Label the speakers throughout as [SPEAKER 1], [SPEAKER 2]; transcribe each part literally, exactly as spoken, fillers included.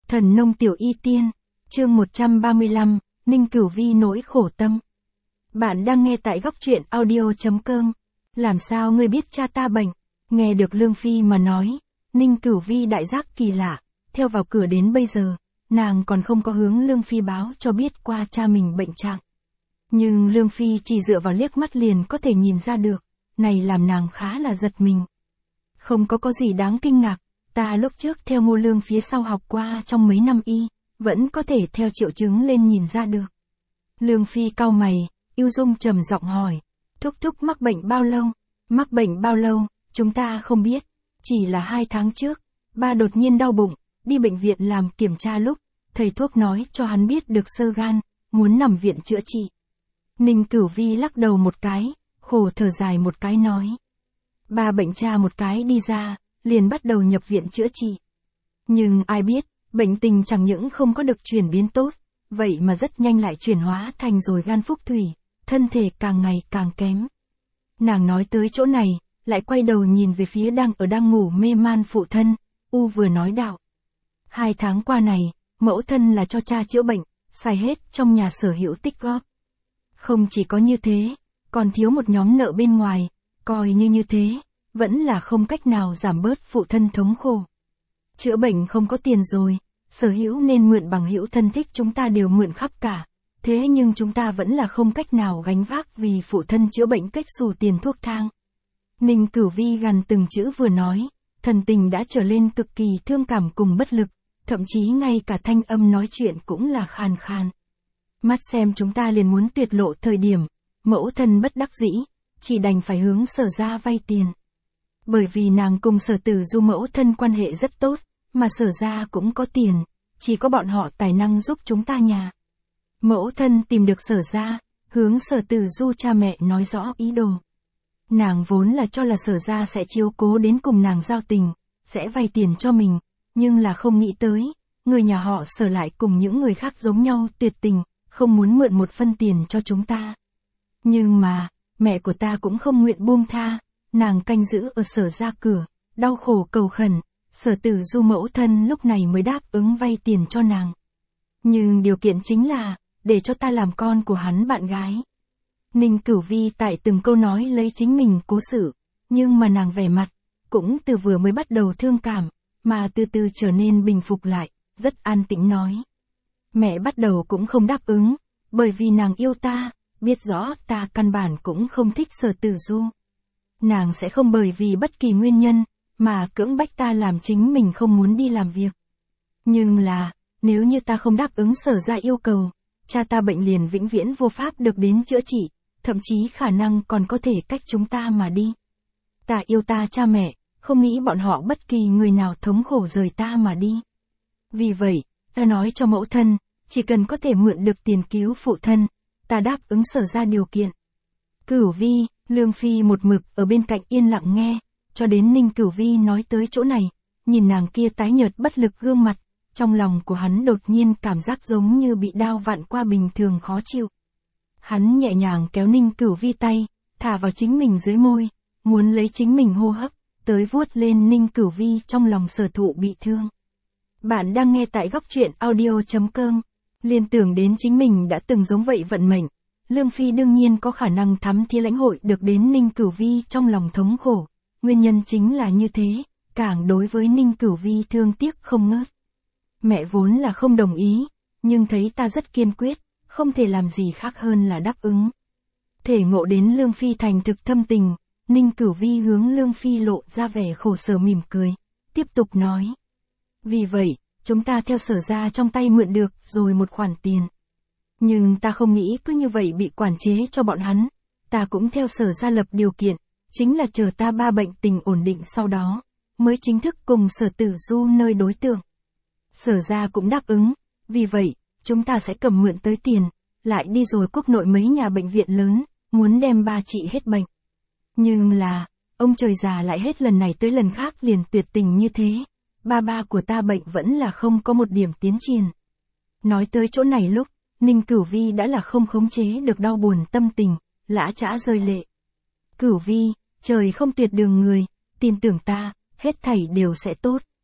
[SPEAKER 1] Thần nông tiểu y tiên, chương một trăm ba mươi lăm, Ninh Cửu Vi nỗi khổ tâm. Bạn đang nghe tại góc truyện audio chấm com. Làm sao ngươi biết cha ta bệnh? Nghe được Lương Phi mà nói, Ninh Cửu Vi đại giác kỳ lạ, theo vào cửa đến bây giờ, nàng còn không có hướng Lương Phi báo cho biết qua cha mình bệnh trạng. Nhưng Lương Phi chỉ dựa vào liếc mắt liền có thể nhìn ra được, này làm nàng khá là giật mình. Không có có gì đáng kinh ngạc, ta lúc trước theo Ngô Lương phía sau học qua trong mấy năm y, vẫn có thể theo triệu chứng lên nhìn ra được. Lương Phi cau mày, ưu dung trầm giọng hỏi, thúc thúc mắc bệnh bao lâu? Mắc bệnh bao lâu, chúng ta không biết, chỉ là hai tháng trước, ba đột nhiên đau bụng, đi bệnh viện làm kiểm tra lúc, thầy thuốc nói cho hắn biết được xơ gan, muốn nằm viện chữa trị. Ninh Cửu Vi lắc đầu một cái, khổ thở dài một cái nói. Ba bệnh tra một cái đi ra, liền bắt đầu nhập viện chữa trị. Nhưng ai biết, bệnh tình chẳng những không có được chuyển biến tốt, vậy mà rất nhanh lại chuyển hóa thành rồi gan phúc thủy, thân thể càng ngày càng kém. Nàng nói tới chỗ này, lại quay đầu nhìn về phía đang ở đang ngủ mê man phụ thân, U vừa nói đạo. Hai tháng qua này, mẫu thân là cho cha chữa bệnh, xài hết trong nhà sở hữu tích góp. Không chỉ có như thế, còn thiếu một nhóm nợ bên ngoài, coi như như thế, vẫn là không cách nào giảm bớt phụ thân thống khổ. Chữa bệnh không có tiền rồi, sở hữu nên mượn bằng hữu thân thích chúng ta đều mượn khắp cả, thế nhưng chúng ta vẫn là không cách nào gánh vác vì phụ thân chữa bệnh cách xù tiền thuốc thang. Ninh Cửu Vi gằn từng chữ vừa nói, thần tình đã trở lên cực kỳ thương cảm cùng bất lực, thậm chí ngay cả thanh âm nói chuyện cũng là khàn khàn. Mắt xem chúng ta liền muốn tuyệt lộ thời điểm, mẫu thân bất đắc dĩ, chỉ đành phải hướng Sở gia vay tiền. Bởi vì nàng cùng Sở Tử Du mẫu thân quan hệ rất tốt, mà Sở gia cũng có tiền, chỉ có bọn họ tài năng giúp chúng ta nhà. Mẫu thân tìm được Sở gia, hướng Sở Tử Du cha mẹ nói rõ ý đồ. Nàng vốn là cho là Sở gia sẽ chiếu cố đến cùng nàng giao tình, sẽ vay tiền cho mình, nhưng là không nghĩ tới, người nhà họ Sở lại cùng những người khác giống nhau tuyệt tình, không muốn mượn một phân tiền cho chúng ta. Nhưng mà, mẹ của ta cũng không nguyện buông tha, nàng canh giữ ở Sở gia cửa, đau khổ cầu khẩn, Sở Tử Du mẫu thân lúc này mới đáp ứng vay tiền cho nàng. Nhưng điều kiện chính là, để cho ta làm con của hắn bạn gái. Ninh Cửu Vi tại từng câu nói lấy chính mình cố xử, nhưng mà nàng vẻ mặt, cũng từ vừa mới bắt đầu thương cảm, mà từ từ trở nên bình phục lại, rất an tĩnh nói. Mẹ bắt đầu cũng không đáp ứng, bởi vì nàng yêu ta, biết rõ ta căn bản cũng không thích Sở Tử Du. Nàng sẽ không bởi vì bất kỳ nguyên nhân, mà cưỡng bách ta làm chính mình không muốn đi làm việc. Nhưng là, nếu như ta không đáp ứng Sở gia yêu cầu, cha ta bệnh liền vĩnh viễn vô pháp được đến chữa trị, thậm chí khả năng còn có thể cách chúng ta mà đi. Ta yêu ta cha mẹ, không nghĩ bọn họ bất kỳ người nào thống khổ rời ta mà đi. Vì vậy, ta nói cho mẫu thân, chỉ cần có thể mượn được tiền cứu phụ thân, ta đáp ứng Sở gia điều kiện. Cửu Vi, Lương Phi một mực ở bên cạnh yên lặng nghe, cho đến Ninh Cửu Vi nói tới chỗ này, nhìn nàng kia tái nhợt bất lực gương mặt, trong lòng của hắn đột nhiên cảm giác giống như bị đao vặn qua bình thường khó chịu. Hắn nhẹ nhàng kéo Ninh Cửu Vi tay, thả vào chính mình dưới môi, muốn lấy chính mình hô hấp, tới vuốt lên Ninh Cửu Vi trong lòng sở thụ bị thương. Bạn đang nghe tại góc truyện audio chấm com. Liên tưởng đến chính mình đã từng giống vậy vận mệnh, Lương Phi đương nhiên có khả năng thắm thía lãnh hội được đến Ninh Cửu Vi trong lòng thống khổ. Nguyên nhân chính là như thế, càng đối với Ninh Cửu Vi thương tiếc không ngớt. Mẹ vốn là không đồng ý, nhưng thấy ta rất kiên quyết, không thể làm gì khác hơn là đáp ứng. Thể ngộ đến Lương Phi thành thực thâm tình, Ninh Cửu Vi hướng Lương Phi lộ ra vẻ khổ sở mỉm cười, tiếp tục nói. Vì vậy, chúng ta theo Sở gia trong tay mượn được rồi một khoản tiền. Nhưng ta không nghĩ cứ như vậy bị quản chế cho bọn hắn, ta cũng theo Sở gia lập điều kiện, chính là chờ ta ba bệnh tình ổn định sau đó, mới chính thức cùng Sở Tử Du nơi đối tượng. Sở gia cũng đáp ứng, vì vậy, chúng ta sẽ cầm mượn tới tiền, lại đi rồi quốc nội mấy nhà bệnh viện lớn, muốn đem ba trị hết bệnh. Nhưng là, ông trời già lại hết lần này tới lần khác liền tuyệt tình như thế, ba ba của ta bệnh vẫn là không có một điểm tiến triển. Nói tới chỗ này lúc, Ninh Cửu Vi đã là không khống chế được đau buồn tâm tình, lã chã rơi lệ. Cửu Vi, trời không tuyệt đường người, tin tưởng ta, hết thảy đều sẽ tốt.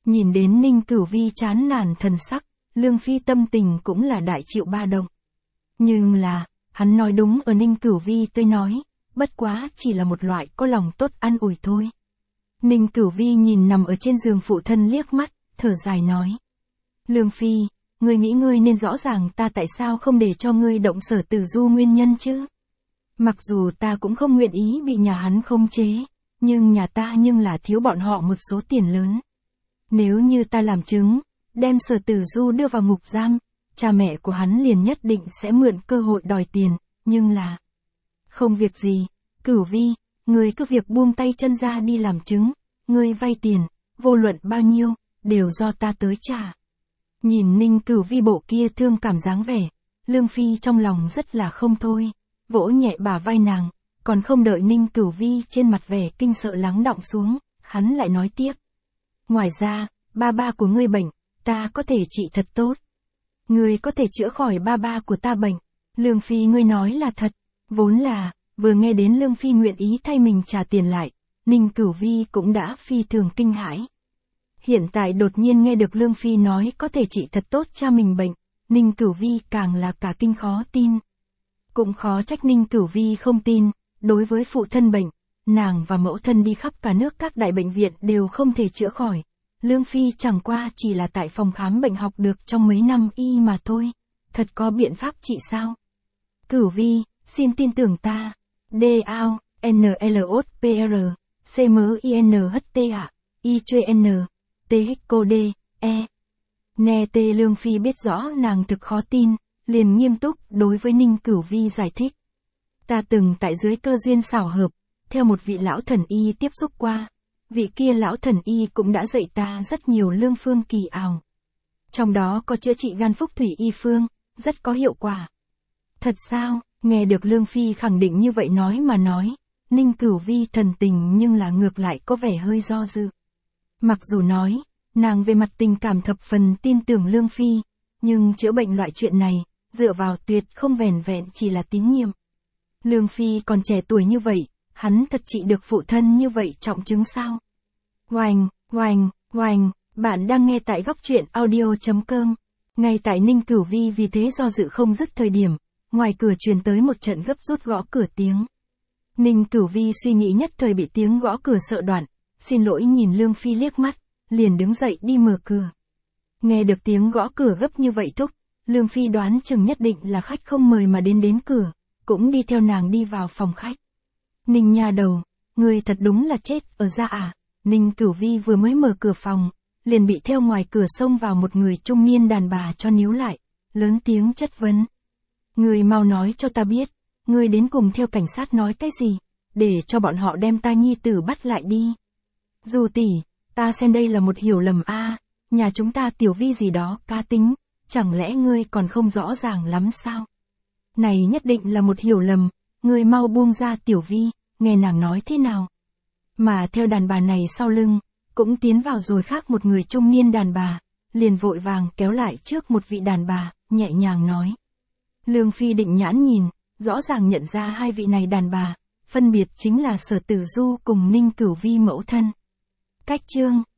[SPEAKER 1] Nhìn đến Ninh Cửu Vi chán nản thần sắc, Lương Phi tâm tình cũng là đại chịu ba động. Nhưng là, hắn nói đúng ở Ninh Cửu Vi tôi nói, bất quá chỉ là một loại có lòng tốt an ủi thôi. Ninh Cửu Vi nhìn nằm ở trên giường phụ thân liếc mắt, thở dài nói. Lương Phi, ngươi nghĩ ngươi nên rõ ràng ta tại sao không để cho ngươi động Sở Tử Du nguyên nhân chứ. Mặc dù ta cũng không nguyện ý bị nhà hắn khống chế, nhưng nhà ta nhưng là thiếu bọn họ một số tiền lớn. Nếu như ta làm chứng, đem Sở Tử Du đưa vào ngục giam, cha mẹ của hắn liền nhất định sẽ mượn cơ hội đòi tiền, nhưng là... Không việc gì, Cửu Vi, ngươi cứ việc buông tay chân ra đi làm chứng, ngươi vay tiền, vô luận bao nhiêu, đều do ta tới trả. Nhìn Ninh Cửu Vi bộ kia thương cảm dáng vẻ, Lương Phi trong lòng rất là không thôi, vỗ nhẹ bả vai nàng, còn không đợi Ninh Cửu Vi trên mặt vẻ kinh sợ lắng đọng xuống, hắn lại nói tiếp. Ngoài ra, ba ba của ngươi bệnh, ta có thể trị thật tốt. Ngươi có thể chữa khỏi ba ba của ta bệnh. Lương Phi ngươi nói là thật, vốn là, vừa nghe đến Lương Phi nguyện ý thay mình trả tiền lại, Ninh Cửu Vi cũng đã phi thường kinh hãi. Hiện tại đột nhiên nghe được Lương Phi nói có thể trị thật tốt cha mình bệnh, Ninh Cửu Vi càng là cả kinh khó tin. Cũng khó trách Ninh Cửu Vi không tin, đối với phụ thân bệnh, nàng và mẫu thân đi khắp cả nước các đại bệnh viện đều không thể chữa khỏi. Lương Phi chẳng qua chỉ là tại phòng khám bệnh học được trong mấy năm y mà thôi, thật có biện pháp trị sao? Cửu Vi, xin tin tưởng ta. D A O, N L O P R, C M I N H T A, I C N, T H C O D, E. Nghe Tê Lương Phi biết rõ nàng thực khó tin, liền nghiêm túc đối với Ninh Cửu Vi giải thích. Ta từng tại dưới cơ duyên xảo hợp, theo một vị lão thần y tiếp xúc qua. Vị kia lão thần y cũng đã dạy ta rất nhiều lương phương kỳ ảo. Trong đó có chữa trị gan phúc thủy y phương, rất có hiệu quả. Thật sao? Nghe được Lương Phi khẳng định như vậy nói mà nói, Ninh Cửu Vi thần tình nhưng là ngược lại có vẻ hơi do dự. Mặc dù nói, nàng về mặt tình cảm thập phần tin tưởng Lương Phi, nhưng chữa bệnh loại chuyện này, dựa vào tuyệt không vẻn vẹn chỉ là tín nhiệm. Lương Phi còn trẻ tuổi như vậy, hắn thật trị được phụ thân như vậy trọng chứng sao? Oanh, oanh, oanh, bạn đang nghe tại góc truyện audio chấm com. Ngay tại Ninh Cửu Vi vì thế do dự không dứt thời điểm, ngoài cửa truyền tới một trận gấp rút gõ cửa tiếng. Ninh Cửu Vi suy nghĩ nhất thời bị tiếng gõ cửa sợ đoạn, xin lỗi nhìn Lương Phi liếc mắt, liền đứng dậy đi mở cửa. Nghe được tiếng gõ cửa gấp như vậy thúc, Lương Phi đoán chừng nhất định là khách không mời mà đến đến cửa, cũng đi theo nàng đi vào phòng khách. Ninh nha đầu, ngươi thật đúng là chết ở ra à? Ninh Cửu Vi vừa mới mở cửa phòng, liền bị theo ngoài cửa xông vào một người trung niên đàn bà cho níu lại, lớn tiếng chất vấn. Ngươi mau nói cho ta biết, ngươi đến cùng theo cảnh sát nói cái gì, để cho bọn họ đem ta nhi tử bắt lại đi. Dù tỷ, ta xem đây là một hiểu lầm a, nhà chúng ta Tiểu Vi gì đó cá tính, chẳng lẽ ngươi còn không rõ ràng lắm sao? Này nhất định là một hiểu lầm, ngươi mau buông ra Tiểu Vi, nghe nàng nói thế nào. Mà theo đàn bà này sau lưng, cũng tiến vào rồi khác một người trung niên đàn bà, liền vội vàng kéo lại trước một vị đàn bà, nhẹ nhàng nói. Lương Phi định nhãn nhìn, rõ ràng nhận ra hai vị này đàn bà, phân biệt chính là Sở Tử Du cùng Ninh Cửu Vi mẫu thân. Cách chương